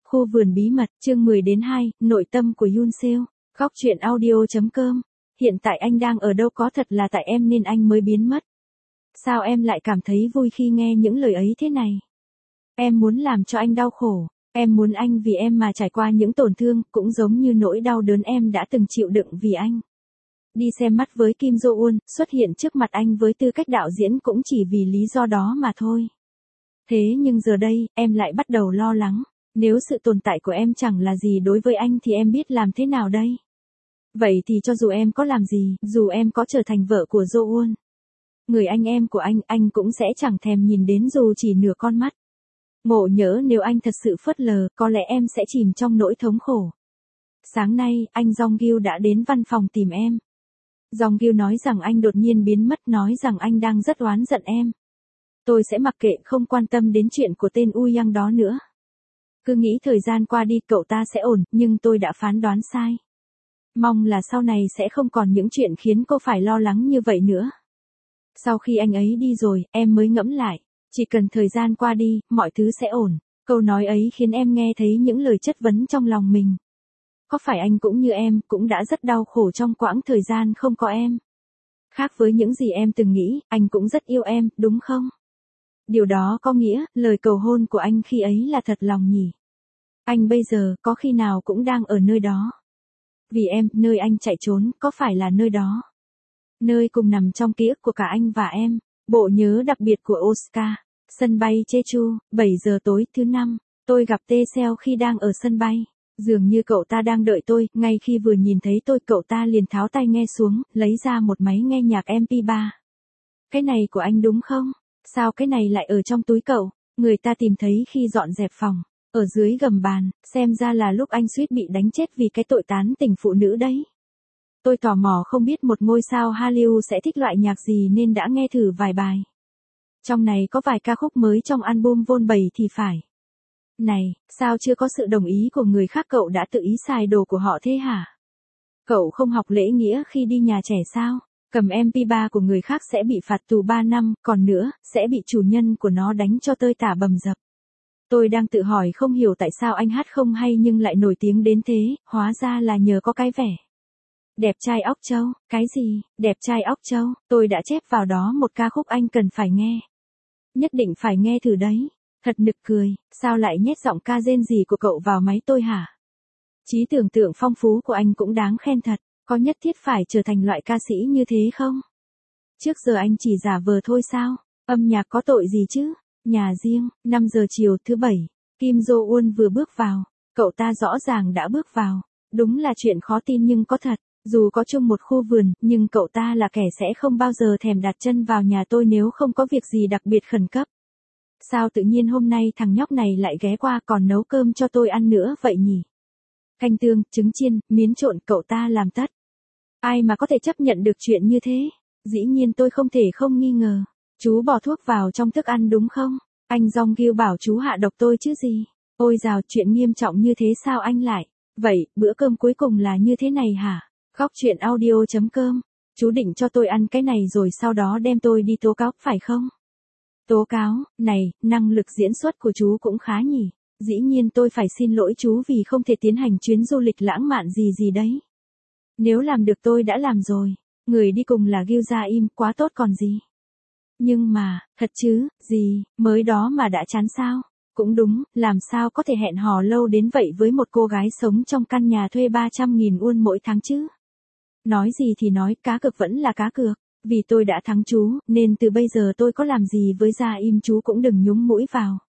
Khu vườn bí mật, chương 10-2, nội tâm của Yoon Seo. Góc truyện audio.com. Hiện tại anh đang ở đâu, có thật là tại em nên anh mới biến mất? Sao em lại cảm thấy vui khi nghe những lời ấy thế này? Em muốn làm cho anh đau khổ. Em muốn anh vì em mà trải qua những tổn thương, cũng giống như nỗi đau đớn em đã từng chịu đựng vì anh. Đi xem mắt với Kim Jo-eun, xuất hiện trước mặt anh với tư cách đạo diễn cũng chỉ vì lý do đó mà thôi. Thế nhưng giờ đây, em lại bắt đầu lo lắng. Nếu sự tồn tại của em chẳng là gì đối với anh thì em biết làm thế nào đây? Vậy thì cho dù em có làm gì, dù em có trở thành vợ của Jo-eun, người anh em của anh cũng sẽ chẳng thèm nhìn đến dù chỉ nửa con mắt. Ngộ nhỡ nếu anh thật sự phớt lờ, có lẽ em sẽ chìm trong nỗi thống khổ. Sáng nay, anh Jong-gil đã đến văn phòng tìm em. Jong-gil nói rằng anh đột nhiên biến mất, nói rằng anh đang rất oán giận em. Tôi sẽ mặc kệ, không quan tâm đến chuyện của tên Uyang đó nữa. Cứ nghĩ thời gian qua đi cậu ta sẽ ổn, nhưng tôi đã phán đoán sai. Mong là sau này sẽ không còn những chuyện khiến cô phải lo lắng như vậy nữa. Sau khi anh ấy đi rồi, em mới ngẫm lại. Chỉ cần thời gian qua đi, mọi thứ sẽ ổn. Câu nói ấy khiến em nghe thấy những lời chất vấn trong lòng mình. Có phải anh cũng như em, cũng đã rất đau khổ trong quãng thời gian không có em? Khác với những gì em từng nghĩ, anh cũng rất yêu em, đúng không? Điều đó có nghĩa, lời cầu hôn của anh khi ấy là thật lòng nhỉ? Anh bây giờ, có khi nào cũng đang ở nơi đó? Vì em, nơi anh chạy trốn, có phải là nơi đó? Nơi cùng nằm trong ký ức của cả anh và em. Bộ nhớ đặc biệt của Oscar. Sân bay Jeju, 7 giờ tối thứ năm. Tôi gặp Tae Seo khi đang ở sân bay. Dường như cậu ta đang đợi tôi, ngay khi vừa nhìn thấy tôi cậu ta liền tháo tai nghe xuống, lấy ra một máy nghe nhạc MP3. Cái này của anh đúng không? Sao cái này lại ở trong túi cậu? Người ta tìm thấy khi dọn dẹp phòng. Ở dưới gầm bàn, xem ra là lúc anh suýt bị đánh chết vì cái tội tán tỉnh phụ nữ đấy. Tôi tò mò không biết một ngôi sao Hallyu sẽ thích loại nhạc gì nên đã nghe thử vài bài. Trong này có vài ca khúc mới trong album Vol 7 thì phải. Này, sao chưa có sự đồng ý của người khác cậu đã tự ý xài đồ của họ thế hả? Cậu không học lễ nghĩa khi đi nhà trẻ sao? Cầm MP3 của người khác sẽ bị phạt tù 3 năm, còn nữa, sẽ bị chủ nhân của nó đánh cho tơi tả bầm dập. Tôi đang tự hỏi không hiểu tại sao anh hát không hay nhưng lại nổi tiếng đến thế, hóa ra là nhờ có cái vẻ. Đẹp trai óc trâu, cái gì, đẹp trai óc trâu, tôi đã chép vào đó một ca khúc anh cần phải nghe. Nhất định phải nghe thử đấy. Thật nực cười, sao lại nhét giọng ca rên rỉ của cậu vào máy tôi hả? Trí tưởng tượng phong phú của anh cũng đáng khen thật, có nhất thiết phải trở thành loại ca sĩ như thế không? Trước giờ anh chỉ giả vờ thôi sao? Âm nhạc có tội gì chứ? Nhà riêng, 5 giờ chiều thứ Bảy, Kim Jo-eun vừa bước vào, cậu ta rõ ràng đã bước vào. Đúng là chuyện khó tin nhưng có thật, dù có chung một khu vườn, nhưng cậu ta là kẻ sẽ không bao giờ thèm đặt chân vào nhà tôi nếu không có việc gì đặc biệt khẩn cấp. Sao tự nhiên hôm nay thằng nhóc này lại ghé qua còn nấu cơm cho tôi ăn nữa vậy nhỉ? Canh tương, trứng chiên, miến trộn cậu ta làm tất. Ai mà có thể chấp nhận được chuyện như thế? Dĩ nhiên tôi không thể không nghi ngờ. Chú bỏ thuốc vào trong thức ăn đúng không? Anh Jong-gil bảo chú hạ độc tôi chứ gì? Ôi dào, chuyện nghiêm trọng như thế sao anh lại? Vậy, bữa cơm cuối cùng là như thế này hả? Góc truyện audio.com. Chú định cho tôi ăn cái này rồi sau đó đem tôi đi tố cáo, phải không? Tố cáo, này, năng lực diễn xuất của chú cũng khá nhỉ. Dĩ nhiên tôi phải xin lỗi chú vì không thể tiến hành chuyến du lịch lãng mạn gì gì đấy. Nếu làm được tôi đã làm rồi. Người đi cùng là Gil Ra-im, quá tốt còn gì. Nhưng mà, thật chứ, gì, mới đó mà đã chán sao? Cũng đúng, làm sao có thể hẹn hò lâu đến vậy với một cô gái sống trong căn nhà thuê 300.000 won mỗi tháng chứ? Nói gì thì nói, cá cược vẫn là cá cược. Vì tôi đã thắng chú, nên từ bây giờ tôi có làm gì với Ra-im chú cũng đừng nhúng mũi vào.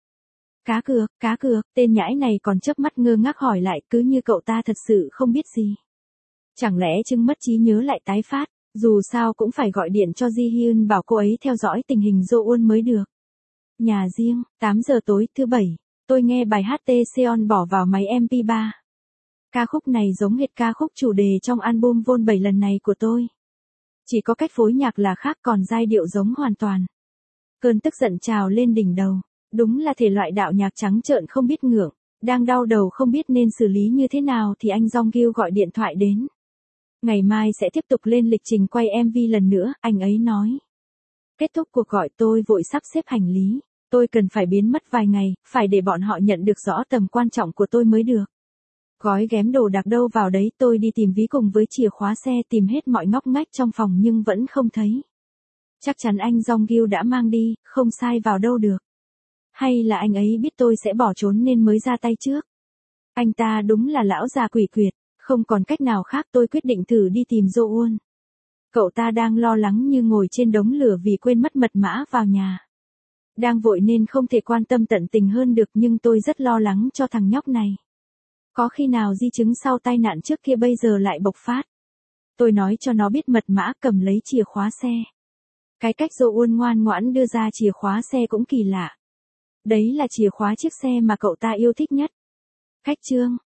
Cá cược, tên nhãi này còn chớp mắt ngơ ngác hỏi lại cứ như cậu ta thật sự không biết gì. Chẳng lẽ chưng mất trí nhớ lại tái phát, dù sao cũng phải gọi điện cho Ji-hyun bảo cô ấy theo dõi tình hình Jo-eun mới được. Nhà riêng, 8 giờ tối thứ Bảy, tôi nghe bài hát Tae Seon bỏ vào máy MP3. Ca khúc này giống hệt ca khúc chủ đề trong album Vol 7 lần này của tôi. Chỉ có cách phối nhạc là khác còn giai điệu giống hoàn toàn. Cơn tức giận trào lên đỉnh đầu. Đúng là thể loại đạo nhạc trắng trợn không biết ngượng. Đang đau đầu không biết nên xử lý như thế nào thì anh Jong-gil gọi điện thoại đến. Ngày mai sẽ tiếp tục lên lịch trình quay MV lần nữa, anh ấy nói. Kết thúc cuộc gọi tôi vội sắp xếp hành lý. Tôi cần phải biến mất vài ngày, phải để bọn họ nhận được rõ tầm quan trọng của tôi mới được. Gói ghém đồ đạc đâu vào đấy, tôi đi tìm ví cùng với chìa khóa xe, tìm hết mọi ngóc ngách trong phòng nhưng vẫn không thấy. Chắc chắn anh Jong-gil đã mang đi, không sai vào đâu được. Hay là anh ấy biết tôi sẽ bỏ trốn nên mới ra tay trước. Anh ta đúng là lão già quỷ quyệt, không còn cách nào khác, tôi quyết định thử đi tìm Jo-un. Cậu ta đang lo lắng như ngồi trên đống lửa vì quên mất mật mã vào nhà. Đang vội nên không thể quan tâm tận tình hơn được, nhưng tôi rất lo lắng cho thằng nhóc này. Có khi nào di chứng sau tai nạn trước kia bây giờ lại bộc phát. Tôi nói cho nó biết mật mã, cầm lấy chìa khóa xe. Cái cách Jo-un ngoan ngoãn đưa ra chìa khóa xe cũng kỳ lạ. Đấy là chìa khóa chiếc xe mà cậu ta yêu thích nhất. Khách chương